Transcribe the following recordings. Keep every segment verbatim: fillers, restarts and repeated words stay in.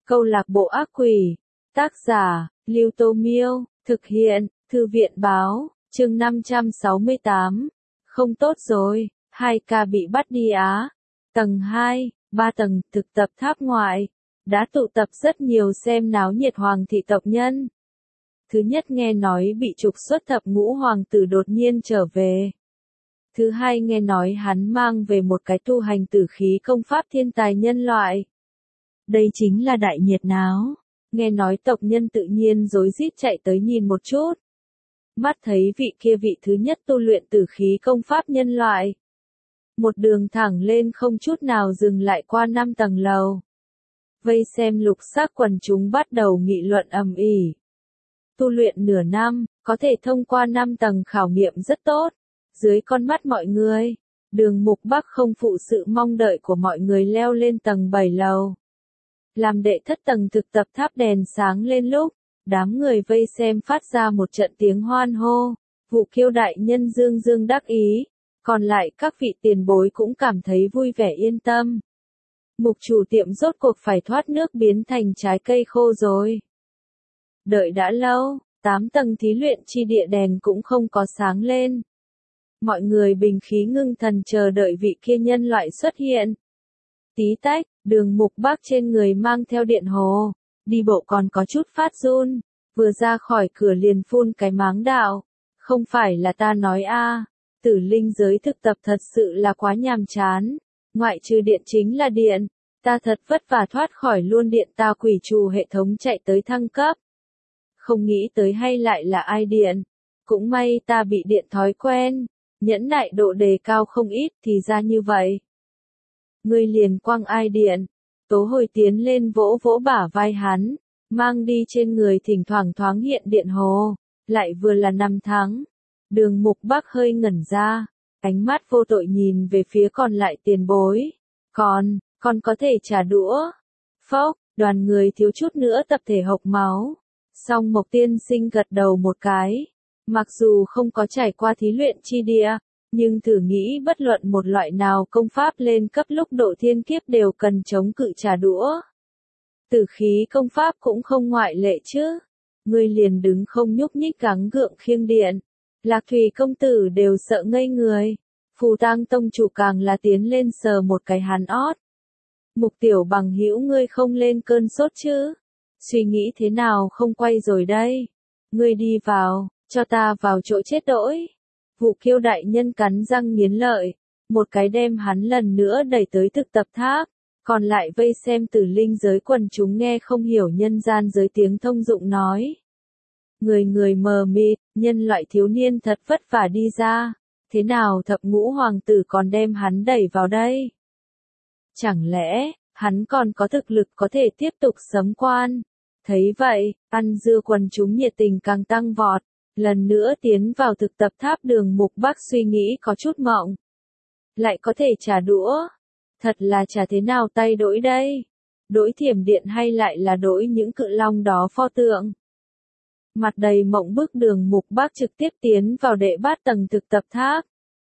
Câu lạc bộ ác quỷ. Tác giả, Lưu Tô Miêu. Thực hiện, Thư viện Báo. Chương năm trăm sáu mươi tám. Không tốt rồi, hai ca bị bắt đi Á. Tầng hai, ba tầng, thực tập tháp ngoại. Đã tụ tập rất nhiều xem náo nhiệt hoàng thị tộc nhân. Thứ nhất nghe nói bị trục xuất thập ngũ hoàng tử đột nhiên trở về. Thứ hai nghe nói hắn mang về một cái tu hành tử khí công pháp thiên tài nhân loại. Đây chính là đại nhiệt náo. Nghe nói tộc nhân tự nhiên rối rít chạy tới nhìn một chút. Mắt thấy vị kia vị thứ nhất tu luyện tử khí công pháp nhân loại. Một đường thẳng lên không chút nào dừng lại qua năm tầng lầu. Vây xem lục sắc quần chúng bắt đầu nghị luận ầm ĩ. Tu luyện nửa năm, có thể thông qua năm tầng khảo nghiệm rất tốt. Dưới con mắt mọi người, Đường Mục Bắc không phụ sự mong đợi của mọi người leo lên tầng bảy lầu. Làm đệ thất tầng thực tập tháp đèn sáng lên lúc, đám người vây xem phát ra một trận tiếng hoan hô. Vụ Kiêu đại nhân dương dương đắc ý, còn lại các vị tiền bối cũng cảm thấy vui vẻ yên tâm. Mục chủ tiệm rốt cuộc phải thoát nước biến thành trái cây khô rồi. Đợi đã lâu, tám tầng thí luyện chi địa đèn cũng không có sáng lên. Mọi người bình khí ngưng thần chờ đợi vị kia nhân loại xuất hiện. Tí tách, Đường Mục Bắc trên người mang theo điện hồ, đi bộ còn có chút phát run, vừa ra khỏi cửa liền phun cái máng đạo. Không phải là ta nói a, tử linh giới thực tập thật sự là quá nhàm chán, ngoại trừ điện chính là điện, ta thật vất vả thoát khỏi luôn điện ta quỷ trù hệ thống chạy tới thăng cấp. Không nghĩ tới hay lại là ai điện, cũng may ta bị điện thói quen, nhẫn nại độ đề cao không ít thì ra như vậy. Ngươi liền quăng ai điện, Tố Hồi tiến lên vỗ vỗ bả vai hắn, mang đi trên người thỉnh thoảng thoáng hiện điện hồ, lại vừa là năm tháng. Đường Mục Bắc hơi ngẩn ra, ánh mắt vô tội nhìn về phía còn lại tiền bối. Còn, còn có thể trả đũa. Phốc, đoàn người thiếu chút nữa tập thể hộc máu. Song Mộc tiên sinh gật đầu một cái. Mặc dù không có trải qua thí luyện chi địa, nhưng thử nghĩ bất luận một loại nào công pháp lên cấp lúc độ thiên kiếp đều cần chống cự trả đũa. Tử khí công pháp cũng không ngoại lệ chứ. Ngươi liền đứng không nhúc nhích gắng gượng khiêng điện. Lạc Thủy công tử đều sợ ngây người. Phù Tang tông chủ càng là tiến lên sờ một cái hắn ót. Mục tiểu bằng hữu ngươi không lên cơn sốt chứ? Suy nghĩ thế nào không quay rồi đây? Ngươi đi vào, cho ta vào chỗ chết đỗi. Vụ Kiêu đại nhân cắn răng nghiến lợi, một cái đem hắn lần nữa đẩy tới thực tập tháp, còn lại vây xem tử linh giới quần chúng nghe không hiểu nhân gian giới tiếng thông dụng nói. Người người mờ mịt, nhân loại thiếu niên thật vất vả đi ra, thế nào thập ngũ hoàng tử còn đem hắn đẩy vào đây? Chẳng lẽ, hắn còn có thực lực có thể tiếp tục sấm quan? Thấy vậy, ăn dưa quần chúng nhiệt tình càng tăng vọt, lần nữa tiến vào thực tập tháp. Đường Mục Bắc suy nghĩ có chút mộng. Lại có thể trả đũa? Thật là trả thế nào tay đỗi đây? Đỗi thiểm điện hay lại là đỗi những cự long đó pho tượng? Mặt đầy mộng bức Đường Mục Bắc trực tiếp tiến vào đệ bát tầng thực tập tháp.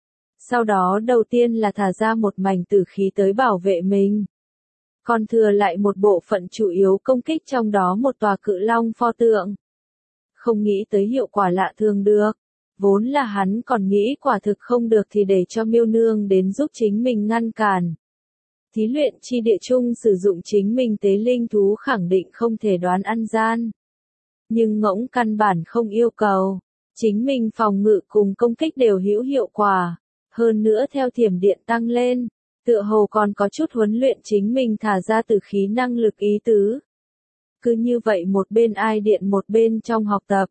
Sau đó đầu tiên là thả ra một mảnh tử khí tới bảo vệ mình. Còn thừa lại một bộ phận chủ yếu công kích trong đó một tòa cự long pho tượng. Không nghĩ tới hiệu quả lạ thường được. Vốn là hắn còn nghĩ quả thực không được thì để cho Miêu Nương đến giúp chính mình ngăn cản. Thí luyện chi địa chung sử dụng chính mình tế linh thú khẳng định không thể đoán ăn gian. Nhưng ngỗng căn bản không yêu cầu. Chính mình phòng ngự cùng công kích đều hữu hiệu quả. Hơn nữa theo thiểm điện tăng lên, tựa hồ còn có chút huấn luyện chính mình thả ra tử khí năng lực ý tứ. Cứ như vậy một bên ai điện một bên trong học tập.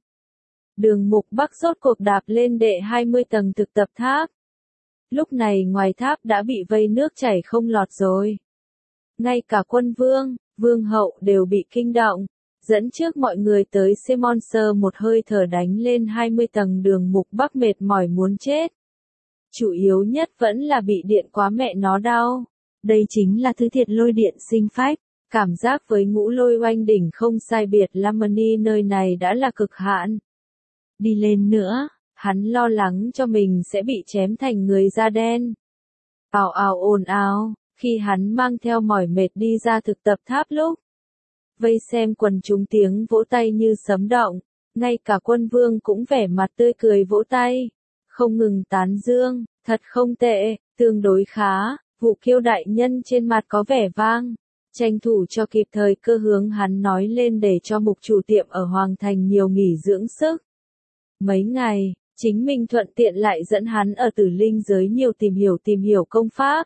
Đường Mục Bắc rốt cuộc đạp lên đệ hai mươi tầng thực tập tháp. Lúc này ngoài tháp đã bị vây nước chảy không lọt rồi. Ngay cả quân vương, vương hậu đều bị kinh động. Dẫn trước mọi người tới Semonser một hơi thở đánh lên hai mươi tầng. Đường Mục Bắc mệt mỏi muốn chết. Chủ yếu nhất vẫn là bị điện quá mẹ nó đau. Đây chính là thứ thiệt lôi điện sinh phách. Cảm giác với ngũ lôi oanh đỉnh không sai biệt Lamani nơi này đã là cực hạn. Đi lên nữa, hắn lo lắng cho mình sẽ bị chém thành người da đen. Ào ào ồn ào, khi hắn mang theo mỏi mệt đi ra thực tập tháp lúc. Vây xem quần chúng tiếng vỗ tay như sấm động, ngay cả Quân Vương cũng vẻ mặt tươi cười vỗ tay, không ngừng tán dương, thật không tệ, tương đối khá. Vũ Kiêu đại nhân trên mặt có vẻ vang, tranh thủ cho kịp thời cơ hướng hắn nói lên để cho mục chủ tiệm ở Hoàng Thành nhiều nghỉ dưỡng sức. Mấy ngày, chính mình thuận tiện lại dẫn hắn ở Tử Linh giới nhiều tìm hiểu tìm hiểu công pháp.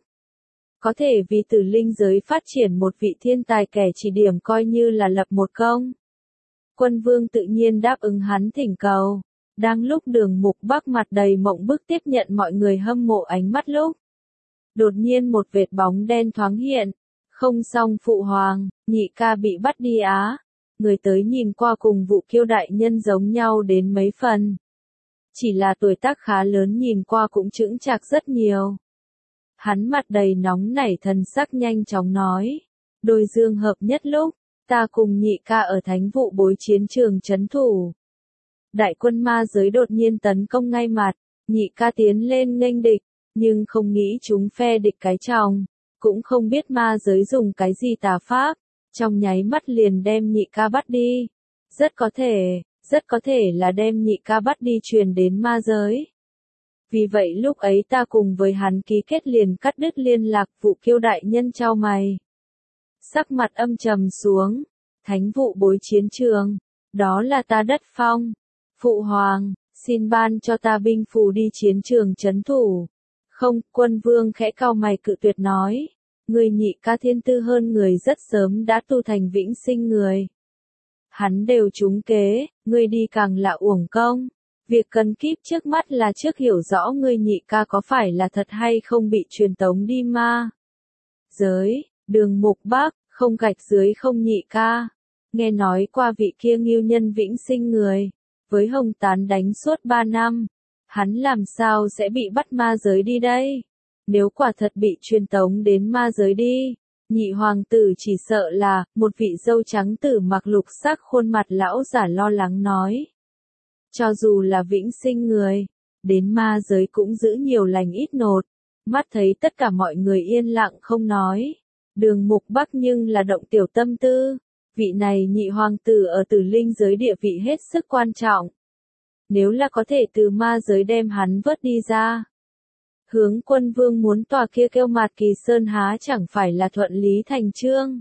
Có thể vì Tử Linh giới phát triển một vị thiên tài kẻ chỉ điểm coi như là lập một công. Quân Vương tự nhiên đáp ứng hắn thỉnh cầu. Đang lúc Đường Mục Bắc mặt đầy mộng bức tiếp nhận mọi người hâm mộ ánh mắt lúc. Đột nhiên một vệt bóng đen thoáng hiện. Không xong phụ hoàng, nhị ca bị bắt đi á. Người tới nhìn qua cùng Vũ Kiêu đại nhân giống nhau đến mấy phần. Chỉ là tuổi tác khá lớn nhìn qua cũng chững chạc rất nhiều. Hắn mặt đầy nóng nảy thần sắc nhanh chóng nói. Đôi dương hợp nhất lúc, ta cùng nhị ca ở thánh vụ bối chiến trường trấn thủ. Đại quân ma giới đột nhiên tấn công ngay mặt, nhị ca tiến lên nghênh địch, nhưng không nghĩ chúng phe địch cái trọng, cũng không biết ma giới dùng cái gì tà pháp, trong nháy mắt liền đem nhị ca bắt đi. Rất có thể, rất có thể là đem nhị ca bắt đi truyền đến ma giới. Vì vậy lúc ấy ta cùng với hắn ký kết liền cắt đứt liên lạc. Vũ Kiêu đại nhân chau mày. Sắc mặt âm trầm xuống, thánh vụ bối chiến trường, đó là ta đất phong. Phụ hoàng, xin ban cho ta binh phù đi chiến trường trấn thủ. Không, Quân Vương khẽ cau mày cự tuyệt nói. Người nhị ca thiên tư hơn người rất sớm đã tu thành vĩnh sinh người. Hắn đều trúng kế, ngươi đi càng là uổng công. Việc cần kíp trước mắt là trước hiểu rõ ngươi nhị ca có phải là thật hay không bị truyền tống đi ma. Giới, Đường Mục Bắc, không gạch dưới không nhị ca. Nghe nói qua vị kia nghiêu nhân vĩnh sinh người. Với Hồng Tán đánh suốt ba năm. Hắn làm sao sẽ bị bắt ma giới đi đây? Nếu quả thật bị truyền tống đến ma giới đi. Nhị hoàng tử chỉ sợ là, một vị dâu trắng tử mặc lục sắc khuôn mặt lão giả lo lắng nói. Cho dù là vĩnh sinh người, đến ma giới cũng giữ nhiều lành ít nột. Mắt thấy tất cả mọi người yên lặng không nói. Đường Mục Bắc nhưng là động tiểu tâm tư. Vị này nhị hoàng tử ở Tử Linh giới địa vị hết sức quan trọng. Nếu là có thể từ ma giới đem hắn vớt đi ra. Hướng Quân Vương muốn tòa kia kêu Mạt Kỳ Sơn há chẳng phải là thuận lý thành chương.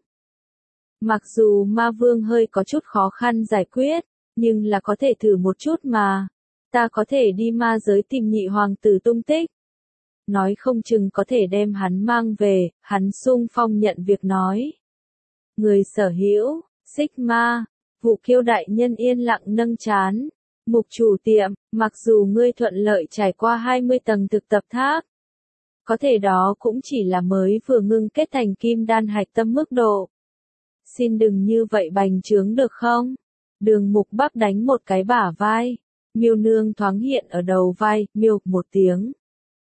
Mặc dù ma vương hơi có chút khó khăn giải quyết, nhưng là có thể thử một chút mà. Ta có thể đi ma giới tìm nhị hoàng tử tung tích. Nói không chừng có thể đem hắn mang về, hắn sung phong nhận việc nói. Người sở hữu, xích ma, Vũ Kiêu đại nhân yên lặng nâng chán. Mục chủ tiệm, mặc dù ngươi thuận lợi trải qua hai mươi tầng thực tập tháp. Có thể đó cũng chỉ là mới vừa ngưng kết thành kim đan hạch tâm mức độ. Xin đừng như vậy bành trướng được không? Đường Mục Bắc đánh một cái bả vai. Miêu nương thoáng hiện ở đầu vai, miêu một tiếng.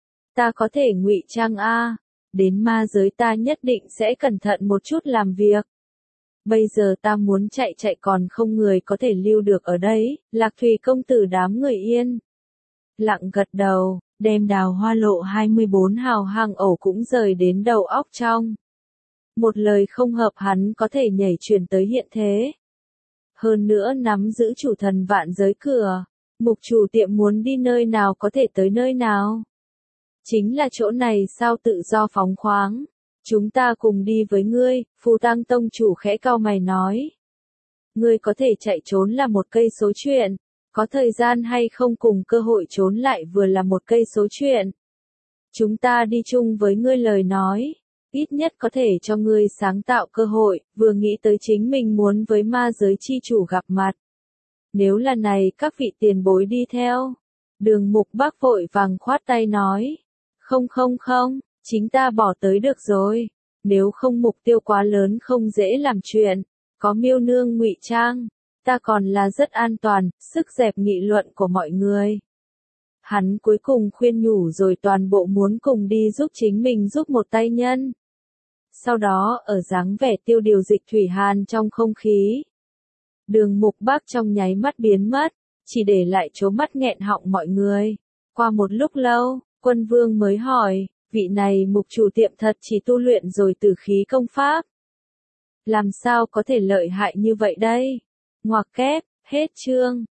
Ta có thể ngụy trang a, đến ma giới ta nhất định sẽ cẩn thận một chút làm việc. Bây giờ ta muốn chạy chạy còn không người có thể lưu được ở đấy. Lạc Thủy công tử đám người yên lặng gật đầu, đem Đào Hoa lộ hai mươi bốn hào hang ổ cũng rời đến đầu óc trong. Một lời không hợp hắn có thể nhảy chuyển tới hiện thế. Hơn nữa nắm giữ chủ thần vạn giới cửa. Mục chủ tiệm muốn đi nơi nào có thể tới nơi nào. Chính là chỗ này sao tự do phóng khoáng. Chúng ta cùng đi với ngươi, Phù Tăng tông chủ khẽ cau mày nói. Ngươi có thể chạy trốn là một cây số chuyện. Có thời gian hay không cùng cơ hội trốn lại vừa là một cây số chuyện. Chúng ta đi chung với ngươi lời nói. Ít nhất có thể cho ngươi sáng tạo cơ hội, vừa nghĩ tới chính mình muốn với ma giới chi chủ gặp mặt. Nếu là này các vị tiền bối đi theo. Đường Mục Bắc vội vàng khoát tay nói. Không không không, chính ta bỏ tới được rồi. Nếu không mục tiêu quá lớn không dễ làm chuyện. Có miêu nương ngụy trang. Ta còn là rất an toàn, sức dẹp nghị luận của mọi người. Hắn cuối cùng khuyên nhủ rồi toàn bộ muốn cùng đi giúp chính mình giúp một tay nhân. Sau đó ở dáng vẻ tiêu điều dịch thủy hàn trong không khí. Đường Mục Bắc trong nháy mắt biến mất, chỉ để lại chố mắt nghẹn họng mọi người. Qua một lúc lâu, Quân Vương mới hỏi, vị này mục chủ tiệm thật chỉ tu luyện rồi tử khí công pháp. Làm sao có thể lợi hại như vậy đây? Ngoặc kép, hết chương.